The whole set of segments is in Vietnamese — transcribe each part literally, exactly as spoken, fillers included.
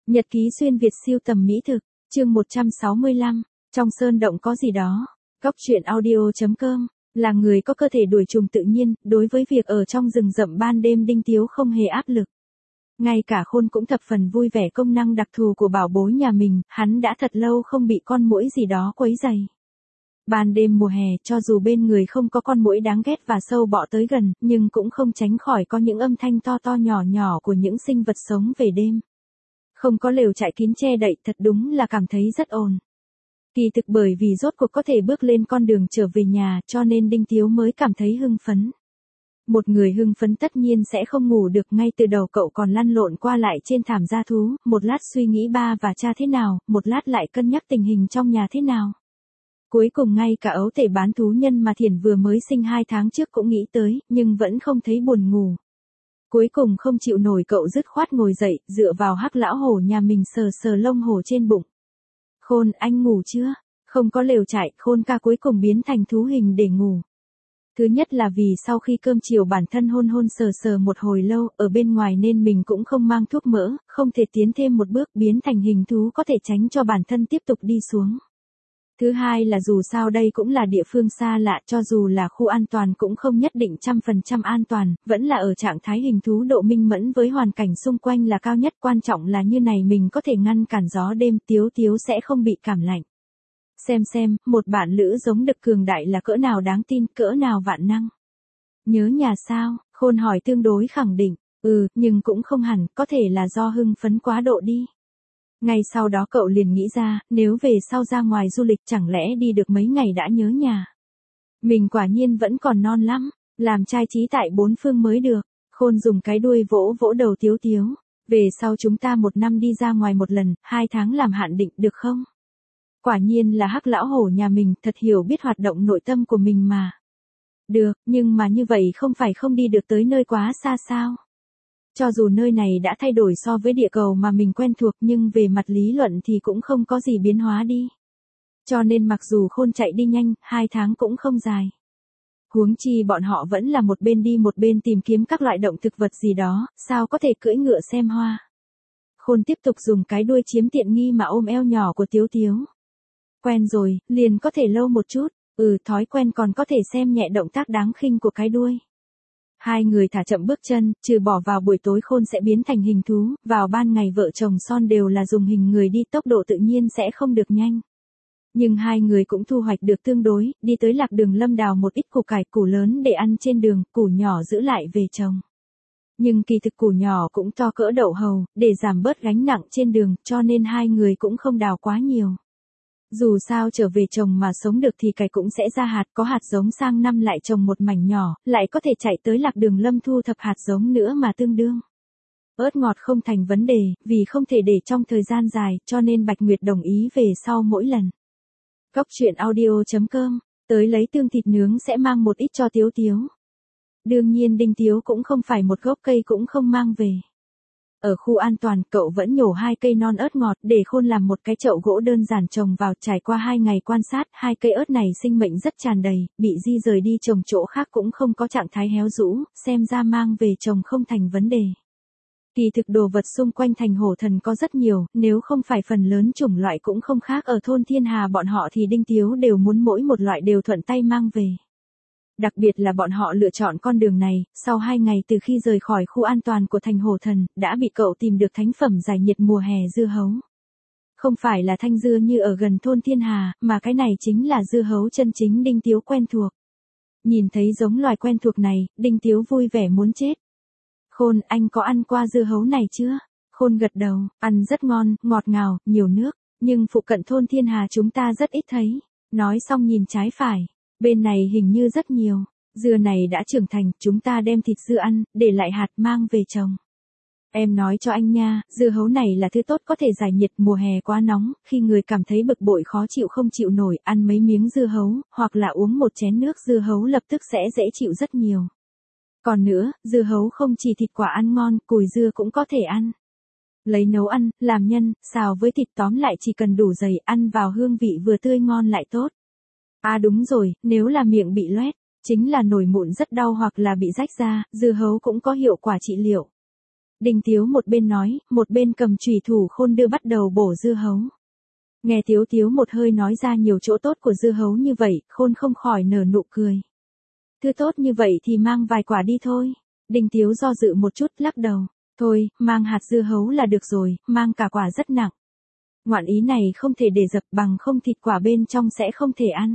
Nhật ký xuyên Việt siêu tầm mỹ thực, chương một trăm sáu mươi lăm, trong sơn động có gì đó. Góc truyện audio chấm com, là người có cơ thể đuổi trùng tự nhiên, đối với việc ở trong rừng rậm ban đêm Đinh Tiếu không hề áp lực. Ngay cả Khôn cũng thập phần vui vẻ công năng đặc thù của bảo bối nhà mình, hắn đã thật lâu không bị con muỗi gì đó quấy rầy. Ban đêm mùa hè, cho dù bên người không có con muỗi đáng ghét và sâu bọ tới gần, nhưng cũng không tránh khỏi có những âm thanh to to nhỏ nhỏ của những sinh vật sống về đêm. Không có lều trại kín che đậy thật đúng là cảm thấy rất ồn. Kỳ thực bởi vì rốt cuộc có thể bước lên con đường trở về nhà cho nên Đinh Tiếu mới cảm thấy hưng phấn. Một người hưng phấn tất nhiên sẽ không ngủ được, ngay từ đầu cậu còn lăn lộn qua lại trên thảm gia thú, một lát suy nghĩ ba và cha thế nào, một lát lại cân nhắc tình hình trong nhà thế nào. Cuối cùng ngay cả ấu tể bán thú nhân mà Thiển vừa mới sinh hai tháng trước cũng nghĩ tới, nhưng vẫn không thấy buồn ngủ. Cuối cùng không chịu nổi cậu dứt khoát ngồi dậy, dựa vào hắc lão hổ nhà mình sờ sờ lông hổ trên bụng. Khôn, anh ngủ chưa? Không có lều trại, Khôn ca cuối cùng biến thành thú hình để ngủ. Thứ nhất là vì sau khi cơm chiều bản thân hôn hôn sờ sờ một hồi lâu, ở bên ngoài nên mình cũng không mang thuốc mỡ, không thể tiến thêm một bước biến thành hình thú có thể tránh cho bản thân tiếp tục đi xuống. Thứ hai là dù sao đây cũng là địa phương xa lạ, cho dù là khu an toàn cũng không nhất định trăm phần trăm an toàn, vẫn là ở trạng thái hình thú, độ minh mẫn với hoàn cảnh xung quanh là cao nhất, quan trọng là như này mình có thể ngăn cản gió đêm, Tiếu Tiếu sẽ không bị cảm lạnh. Xem xem, một bạn lữ giống đực cường đại là cỡ nào đáng tin, cỡ nào vạn năng. Nhớ nhà sao? Khôn hỏi tương đối khẳng định, ừ, nhưng cũng không hẳn, có thể là do hưng phấn quá độ đi. Ngay sau đó cậu liền nghĩ ra, nếu về sau ra ngoài du lịch chẳng lẽ đi được mấy ngày đã nhớ nhà. Mình quả nhiên vẫn còn non lắm, làm trai trí tại bốn phương mới được. Khôn dùng cái đuôi vỗ vỗ đầu Tiếu Tiếu. Về sau chúng ta một năm đi ra ngoài một lần, hai tháng làm hạn định được không? Quả nhiên là hắc lão hổ nhà mình thật hiểu biết hoạt động nội tâm của mình mà. Được, nhưng mà như vậy không phải không đi được tới nơi quá xa sao? Cho dù nơi này đã thay đổi so với địa cầu mà mình quen thuộc nhưng về mặt lý luận thì cũng không có gì biến hóa đi. Cho nên mặc dù Khôn chạy đi nhanh, hai tháng cũng không dài. Huống chi bọn họ vẫn là một bên đi một bên tìm kiếm các loại động thực vật gì đó, sao có thể cưỡi ngựa xem hoa. Khôn tiếp tục dùng cái đuôi chiếm tiện nghi mà ôm eo nhỏ của Tiếu Tiếu. Quen rồi, liền có thể lâu một chút, ừ thói quen còn có thể xem nhẹ động tác đáng khinh của cái đuôi. Hai người thả chậm bước chân, trừ bỏ vào buổi tối Khôn sẽ biến thành hình thú, vào ban ngày vợ chồng son đều là dùng hình người đi, tốc độ tự nhiên sẽ không được nhanh. Nhưng hai người cũng thu hoạch được tương đối, đi tới lạc đường lâm đào một ít củ cải, củ lớn để ăn trên đường, củ nhỏ giữ lại về trồng. Nhưng kỳ thực củ nhỏ cũng to cỡ đậu hầu, để giảm bớt gánh nặng trên đường, cho nên hai người cũng không đào quá nhiều. Dù sao trở về trồng mà sống được thì cải cũng sẽ ra hạt, có hạt giống sang năm lại trồng một mảnh nhỏ, lại có thể chạy tới lạc đường lâm thu thập hạt giống nữa mà tương đương. Ớt ngọt không thành vấn đề, vì không thể để trong thời gian dài, cho nên Bạch Nguyệt đồng ý về sau mỗi lần. Góc truyện audio chấm com, tới lấy tương thịt nướng sẽ mang một ít cho Tiếu Tiếu. Đương nhiên Đinh Tiếu cũng không phải một gốc cây cũng không mang về. Ở khu an toàn, cậu vẫn nhổ hai cây non ớt ngọt để Khôn làm một cái chậu gỗ đơn giản trồng vào. Trải qua hai ngày quan sát, hai cây ớt này sinh mệnh rất tràn đầy, bị di rời đi trồng chỗ khác cũng không có trạng thái héo rũ, xem ra mang về trồng không thành vấn đề. Kỳ thực đồ vật xung quanh thành hổ thần có rất nhiều, nếu không phải phần lớn chủng loại cũng không khác ở thôn Thiên Hà bọn họ thì Đinh Tiếu đều muốn mỗi một loại đều thuận tay mang về. Đặc biệt là bọn họ lựa chọn con đường này, sau hai ngày từ khi rời khỏi khu an toàn của thành hổ thần, đã bị cậu tìm được thánh phẩm giải nhiệt mùa hè dưa hấu. Không phải là thanh dưa như ở gần thôn Thiên Hà, mà cái này chính là dưa hấu chân chính Đinh Tiếu quen thuộc. Nhìn thấy giống loài quen thuộc này, Đinh Tiếu vui vẻ muốn chết. Khôn, anh có ăn qua dưa hấu này chưa? Khôn gật đầu, ăn rất ngon, ngọt ngào, nhiều nước, nhưng phụ cận thôn Thiên Hà chúng ta rất ít thấy. Nói xong nhìn trái phải. Bên này hình như rất nhiều, dưa này đã trưởng thành, chúng ta đem thịt dưa ăn, để lại hạt mang về trồng. Em nói cho anh nha, dưa hấu này là thứ tốt có thể giải nhiệt, mùa hè quá nóng, khi người cảm thấy bực bội khó chịu không chịu nổi, ăn mấy miếng dưa hấu, hoặc là uống một chén nước dưa hấu lập tức sẽ dễ chịu rất nhiều. Còn nữa, dưa hấu không chỉ thịt quả ăn ngon, cùi dưa cũng có thể ăn. Lấy nấu ăn, làm nhân, xào với thịt, tóm lại chỉ cần đủ dày, ăn vào hương vị vừa tươi ngon lại tốt. À đúng rồi, nếu là miệng bị loét, chính là nổi mụn rất đau hoặc là bị rách da, dưa hấu cũng có hiệu quả trị liệu. Đinh Tiếu một bên nói, một bên cầm chùy thủ Khôn đưa bắt đầu bổ dưa hấu. Nghe Tiếu Tiếu một hơi nói ra nhiều chỗ tốt của dưa hấu như vậy, Khôn không khỏi nở nụ cười. Thứ tốt như vậy thì mang vài quả đi thôi. Đinh Tiếu do dự một chút lắc đầu. Thôi, mang hạt dưa hấu là được rồi, mang cả quả rất nặng. Ngoạn ý này không thể để dập bằng không thịt quả bên trong sẽ không thể ăn.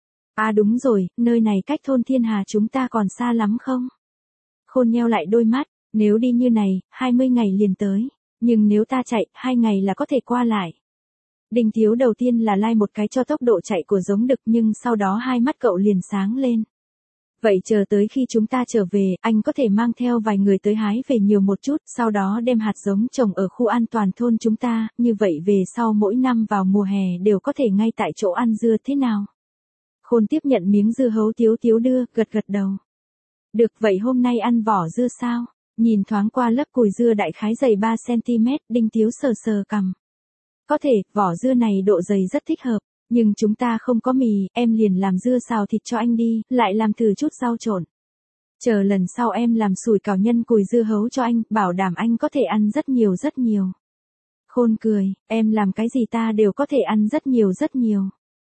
À đúng rồi, nơi này cách thôn Thiên Hà chúng ta còn xa lắm không? Khôn nheo lại đôi mắt, nếu đi như này, hai mươi ngày liền tới. Nhưng nếu ta chạy, hai ngày là có thể qua lại. Đinh Tiếu đầu tiên là lai một cái cho tốc độ chạy của giống đực nhưng sau đó hai mắt cậu liền sáng lên. Vậy chờ tới khi chúng ta trở về, anh có thể mang theo vài người tới hái về nhiều một chút, sau đó đem hạt giống trồng ở khu an toàn thôn chúng ta, như vậy về sau mỗi năm vào mùa hè đều có thể ngay tại chỗ ăn dưa thế nào? Khôn tiếp nhận miếng dưa hấu Tiếu Tiếu đưa, gật gật đầu. Được vậy hôm nay ăn vỏ dưa sao? Nhìn thoáng qua lớp cùi dưa đại khái dày ba xăng-ti-mét, Đinh Tiếu sờ sờ cằm. Có thể, vỏ dưa này độ dày rất thích hợp. Nhưng chúng ta không có mì, em liền làm dưa xào thịt cho anh đi, lại làm thử chút rau trộn. Chờ lần sau em làm sủi cảo nhân cùi dưa hấu cho anh, bảo đảm anh có thể ăn rất nhiều rất nhiều. Khôn cười, em làm cái gì ta đều có thể ăn rất nhiều rất nhiều.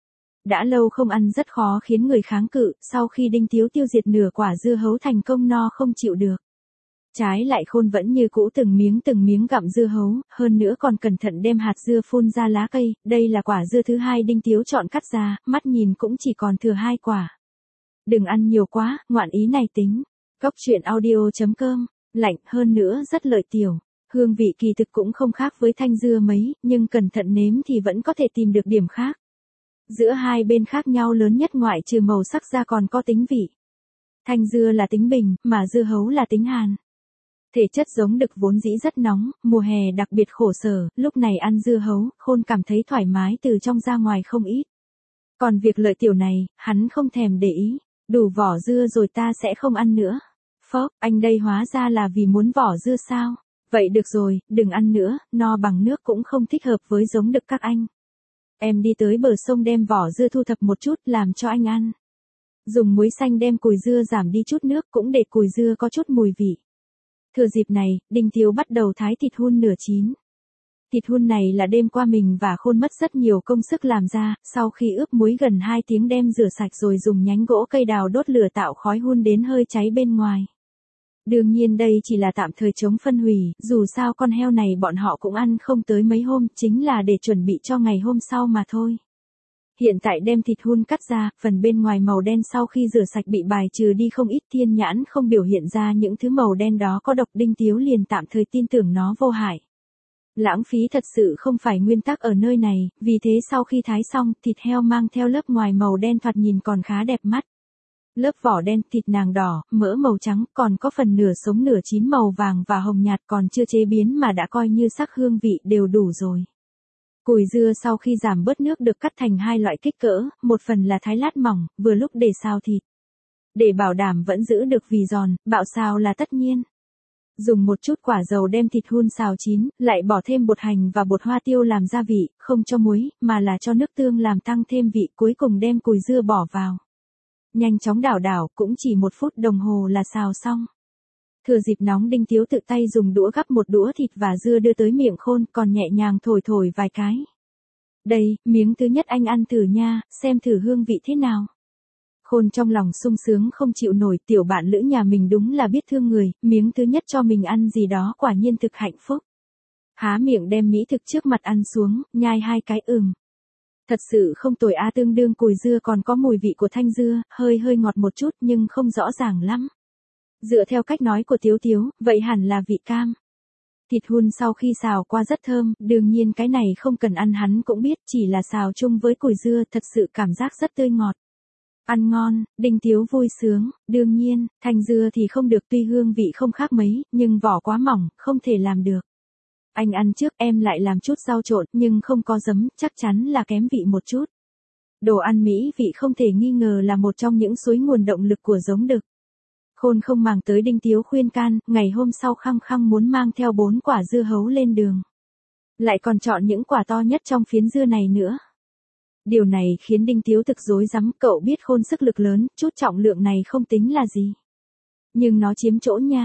Đã lâu không ăn rất khó khiến người kháng cự, sau khi Đinh Tiếu tiêu diệt nửa quả dưa hấu thành công no không chịu được. Trái lại Khôn vẫn như cũ từng miếng từng miếng gặm dưa hấu, hơn nữa còn cẩn thận đem hạt dưa phun ra lá cây, đây là quả dưa thứ hai Đinh Tiếu chọn cắt ra, mắt nhìn cũng chỉ còn thừa hai quả. Đừng ăn nhiều quá, ngoạn ý này tính. Cốc truyện audio chấm com, lạnh hơn nữa rất lợi tiểu. Hương vị kỳ thực cũng không khác với thanh dưa mấy, nhưng cẩn thận nếm thì vẫn có thể tìm được điểm khác. Giữa hai bên khác nhau lớn nhất ngoại trừ màu sắc ra còn có tính vị. Thanh dưa là tính bình, mà dưa hấu là tính hàn. Thể chất giống đực vốn dĩ rất nóng, mùa hè đặc biệt khổ sở, lúc này ăn dưa hấu, Khôn cảm thấy thoải mái từ trong ra ngoài không ít. Còn việc lợi tiểu này, hắn không thèm để ý, đủ vỏ dưa rồi ta sẽ không ăn nữa. Phốc, anh đây hóa ra là vì muốn vỏ dưa sao? Vậy được rồi, đừng ăn nữa, no bằng nước cũng không thích hợp với giống đực các anh. Em đi tới bờ sông đem vỏ dưa thu thập một chút làm cho anh ăn. Dùng muối xanh đem cùi dưa giảm đi chút nước cũng để cùi dưa có chút mùi vị. Thừa dịp này, Đinh Tiếu bắt đầu thái thịt hun nửa chín. Thịt hun này là đêm qua mình và Khôn mất rất nhiều công sức làm ra, sau khi ướp muối gần hai tiếng đem rửa sạch rồi dùng nhánh gỗ cây đào đốt lửa tạo khói hun đến hơi cháy bên ngoài. Đương nhiên đây chỉ là tạm thời chống phân hủy, dù sao con heo này bọn họ cũng ăn không tới mấy hôm, chính là để chuẩn bị cho ngày hôm sau mà thôi. Hiện tại đem thịt hun cắt ra, phần bên ngoài màu đen sau khi rửa sạch bị bài trừ đi không ít, thiên nhãn không biểu hiện ra những thứ màu đen đó có độc, Đinh Tiếu liền tạm thời tin tưởng nó vô hại. Lãng phí thật sự không phải nguyên tắc ở nơi này, vì thế sau khi thái xong, thịt heo mang theo lớp ngoài màu đen thoạt nhìn còn khá đẹp mắt. Lớp vỏ đen, thịt nàng đỏ, mỡ màu trắng, còn có phần nửa sống nửa chín màu vàng và hồng nhạt còn chưa chế biến mà đã coi như sắc hương vị đều đủ rồi. Cùi dưa sau khi giảm bớt nước được cắt thành hai loại kích cỡ, một phần là thái lát mỏng, vừa lúc để xào thịt. Để bảo đảm vẫn giữ được vị giòn, bạo xào là tất nhiên. Dùng một chút quả dầu đem thịt hun xào chín, lại bỏ thêm bột hành và bột hoa tiêu làm gia vị, không cho muối, mà là cho nước tương làm tăng thêm vị, cuối cùng đem cùi dưa bỏ vào. Nhanh chóng đảo đảo, cũng chỉ một phút đồng hồ là xào xong. Thừa dịp nóng, Đinh Tiếu tự tay dùng đũa gắp một đũa thịt và dưa đưa tới miệng Khôn, còn nhẹ nhàng thổi thổi vài cái. Đây, miếng thứ nhất anh ăn thử nha, xem thử hương vị thế nào. Khôn trong lòng sung sướng không chịu nổi, tiểu bạn lữ nhà mình đúng là biết thương người, miếng thứ nhất cho mình ăn gì đó quả nhiên thực hạnh phúc. Há miệng đem mỹ thực trước mặt ăn xuống, nhai hai cái ừm. Thật sự không tồi a, tương đương cùi dưa còn có mùi vị của thanh dưa, hơi hơi ngọt một chút nhưng không rõ ràng lắm. Dựa theo cách nói của Tiếu Tiếu, vậy hẳn là vị cam. Thịt hun sau khi xào qua rất thơm, đương nhiên cái này không cần ăn hắn cũng biết, chỉ là xào chung với cùi dưa thật sự cảm giác rất tươi ngọt. Ăn ngon, Đinh Tiếu vui sướng, đương nhiên, thanh dưa thì không được, tuy hương vị không khác mấy, nhưng vỏ quá mỏng, không thể làm được. Anh ăn trước, em lại làm chút rau trộn, nhưng không có giấm, chắc chắn là kém vị một chút. Đồ ăn mỹ vị không thể nghi ngờ là một trong những suối nguồn động lực của giống đực. Khôn không màng tới Đinh Tiếu khuyên can, ngày hôm sau khăng khăng muốn mang theo bốn quả dưa hấu lên đường. Lại còn chọn những quả to nhất trong phiến dưa này nữa. Điều này khiến Đinh Tiếu thực rối rắm, cậu biết Khôn sức lực lớn, chút trọng lượng này không tính là gì. Nhưng nó chiếm chỗ nha.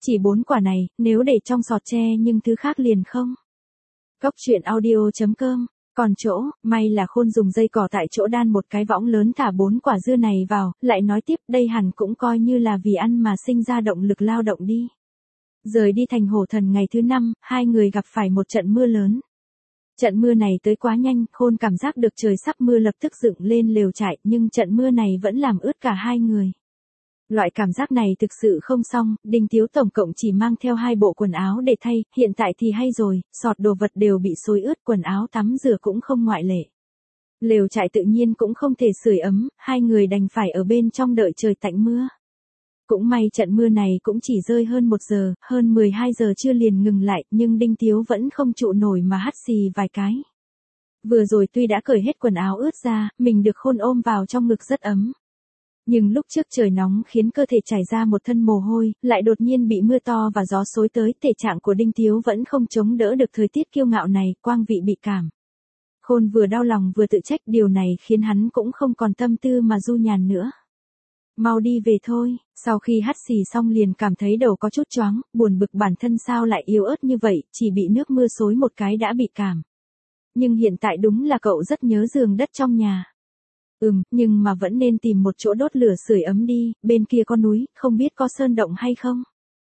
Chỉ bốn quả này, nếu để trong sọt tre nhưng thứ khác liền không. Góc truyện audio chấm com. Còn chỗ, may là Khôn dùng dây cỏ tại chỗ đan một cái võng lớn thả bốn quả dưa này vào, lại nói tiếp đây hẳn cũng coi như là vì ăn mà sinh ra động lực lao động đi. Rời đi thành Hổ Thần ngày thứ năm, hai người gặp phải một trận mưa lớn. Trận mưa này tới quá nhanh, Khôn cảm giác được trời sắp mưa lập tức dựng lên lều trại, nhưng trận mưa này vẫn làm ướt cả hai người. Loại cảm giác này thực sự không xong, Đinh Tiếu tổng cộng chỉ mang theo hai bộ quần áo để thay, hiện tại thì hay rồi, sọt đồ vật đều bị xối ướt, quần áo tắm rửa cũng không ngoại lệ. Lều trại tự nhiên cũng không thể sưởi ấm, hai người đành phải ở bên trong đợi trời tạnh mưa. Cũng may trận mưa này cũng chỉ rơi hơn một giờ, hơn mười hai giờ chưa liền ngừng lại, nhưng Đinh Tiếu vẫn không trụ nổi mà hắt xì vài cái. Vừa rồi tuy đã cởi hết quần áo ướt ra, mình được Khôn ôm vào trong ngực rất ấm. Nhưng lúc trước trời nóng khiến cơ thể chảy ra một thân mồ hôi, lại đột nhiên bị mưa to và gió xối tới, thể trạng của Đinh Tiếu vẫn không chống đỡ được thời tiết kiêu ngạo này, quang vị bị cảm. Khôn vừa đau lòng vừa tự trách, điều này khiến hắn cũng không còn tâm tư mà du nhàn nữa. Mau đi về thôi, sau khi hắt xì xong liền cảm thấy đầu có chút choáng, buồn bực bản thân sao lại yếu ớt như vậy, chỉ bị nước mưa xối một cái đã bị cảm. Nhưng hiện tại đúng là cậu rất nhớ giường đất trong nhà. Ừm, nhưng mà vẫn nên tìm một chỗ đốt lửa sưởi ấm đi, bên kia có núi, không biết có sơn động hay không?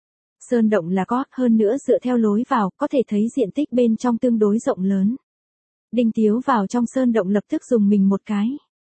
Sơn động là có, hơn nữa dựa theo lối vào, có thể thấy diện tích bên trong tương đối rộng lớn. Đinh Tiếu vào trong sơn động lập tức dùng mình một cái.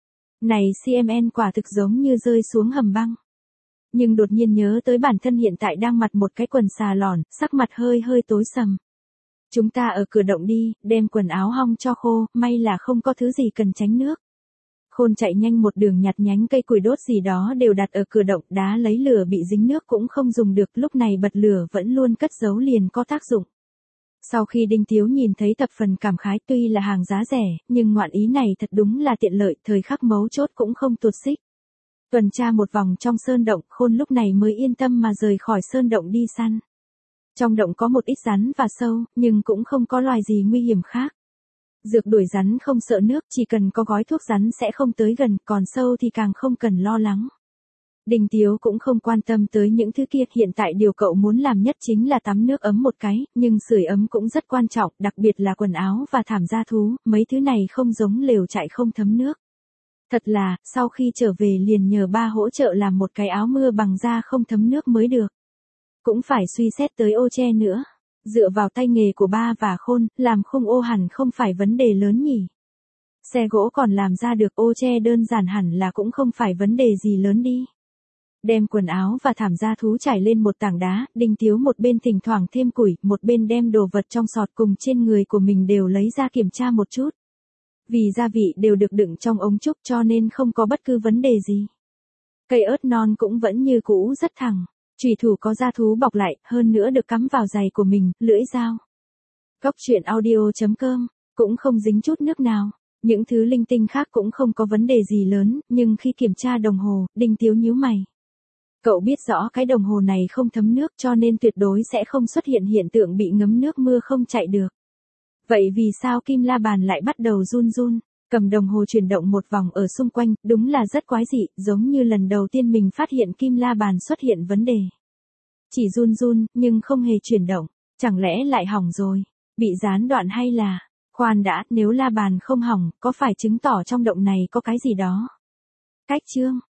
Này xê em en quả thực giống như rơi xuống hầm băng. Nhưng đột nhiên nhớ tới bản thân hiện tại đang mặc một cái quần xà lòn, sắc mặt hơi hơi tối sầm. Chúng ta ở cửa động đi, đem quần áo hong cho khô, may là không có thứ gì cần tránh nước. Khôn chạy nhanh một đường nhặt nhánh cây củi đốt gì đó đều đặt ở cửa động, đá lấy lửa bị dính nước cũng không dùng được, lúc này bật lửa vẫn luôn cất giấu liền có tác dụng. Sau khi Đinh Tiếu nhìn thấy thập phần cảm khái, tuy là hàng giá rẻ, nhưng ngoạn ý này thật đúng là tiện lợi, thời khắc mấu chốt cũng không tuột xích. Tuần tra một vòng trong sơn động, Khôn lúc này mới yên tâm mà rời khỏi sơn động đi săn. Trong động có một ít rắn và sâu, nhưng cũng không có loài gì nguy hiểm khác. Dược đuổi rắn không sợ nước, chỉ cần có gói thuốc rắn sẽ không tới gần, còn sâu thì càng không cần lo lắng. Đinh Tiếu cũng không quan tâm tới những thứ kia, hiện tại điều cậu muốn làm nhất chính là tắm nước ấm một cái, nhưng sưởi ấm cũng rất quan trọng, đặc biệt là quần áo và thảm gia thú, mấy thứ này không giống lều trại không thấm nước. Thật là, sau khi trở về liền nhờ ba hỗ trợ làm một cái áo mưa bằng da không thấm nước mới được. Cũng phải suy xét tới ô che nữa. Dựa vào tay nghề của ba và Khôn, làm khung ô hẳn không phải vấn đề lớn nhỉ. Xe gỗ còn làm ra được, ô che đơn giản hẳn là cũng không phải vấn đề gì lớn đi. Đem quần áo và thảm gia thú trải lên một tảng đá, Đinh Tiếu một bên thỉnh thoảng thêm củi, một bên đem đồ vật trong sọt cùng trên người của mình đều lấy ra kiểm tra một chút. Vì gia vị đều được đựng trong ống trúc cho nên không có bất cứ vấn đề gì. Cây ớt non cũng vẫn như cũ rất thẳng. Chủy thủ có da thú bọc lại, hơn nữa được cắm vào giày của mình, lưỡi dao. Góc truyện audio chấm com, cũng không dính chút nước nào. Những thứ linh tinh khác cũng không có vấn đề gì lớn, nhưng khi kiểm tra đồng hồ, Đinh Tiếu nhíu mày. Cậu biết rõ cái đồng hồ này không thấm nước cho nên tuyệt đối sẽ không xuất hiện hiện tượng bị ngấm nước mưa không chạy được. Vậy vì sao kim la bàn lại bắt đầu run run? Cầm đồng hồ chuyển động một vòng ở xung quanh, đúng là rất quái dị, giống như lần đầu tiên mình phát hiện kim la bàn xuất hiện vấn đề. Chỉ run run, nhưng không hề chuyển động, chẳng lẽ lại hỏng rồi, bị gián đoạn hay là... Khoan đã, nếu la bàn không hỏng, có phải chứng tỏ trong động này có cái gì đó? Cách chương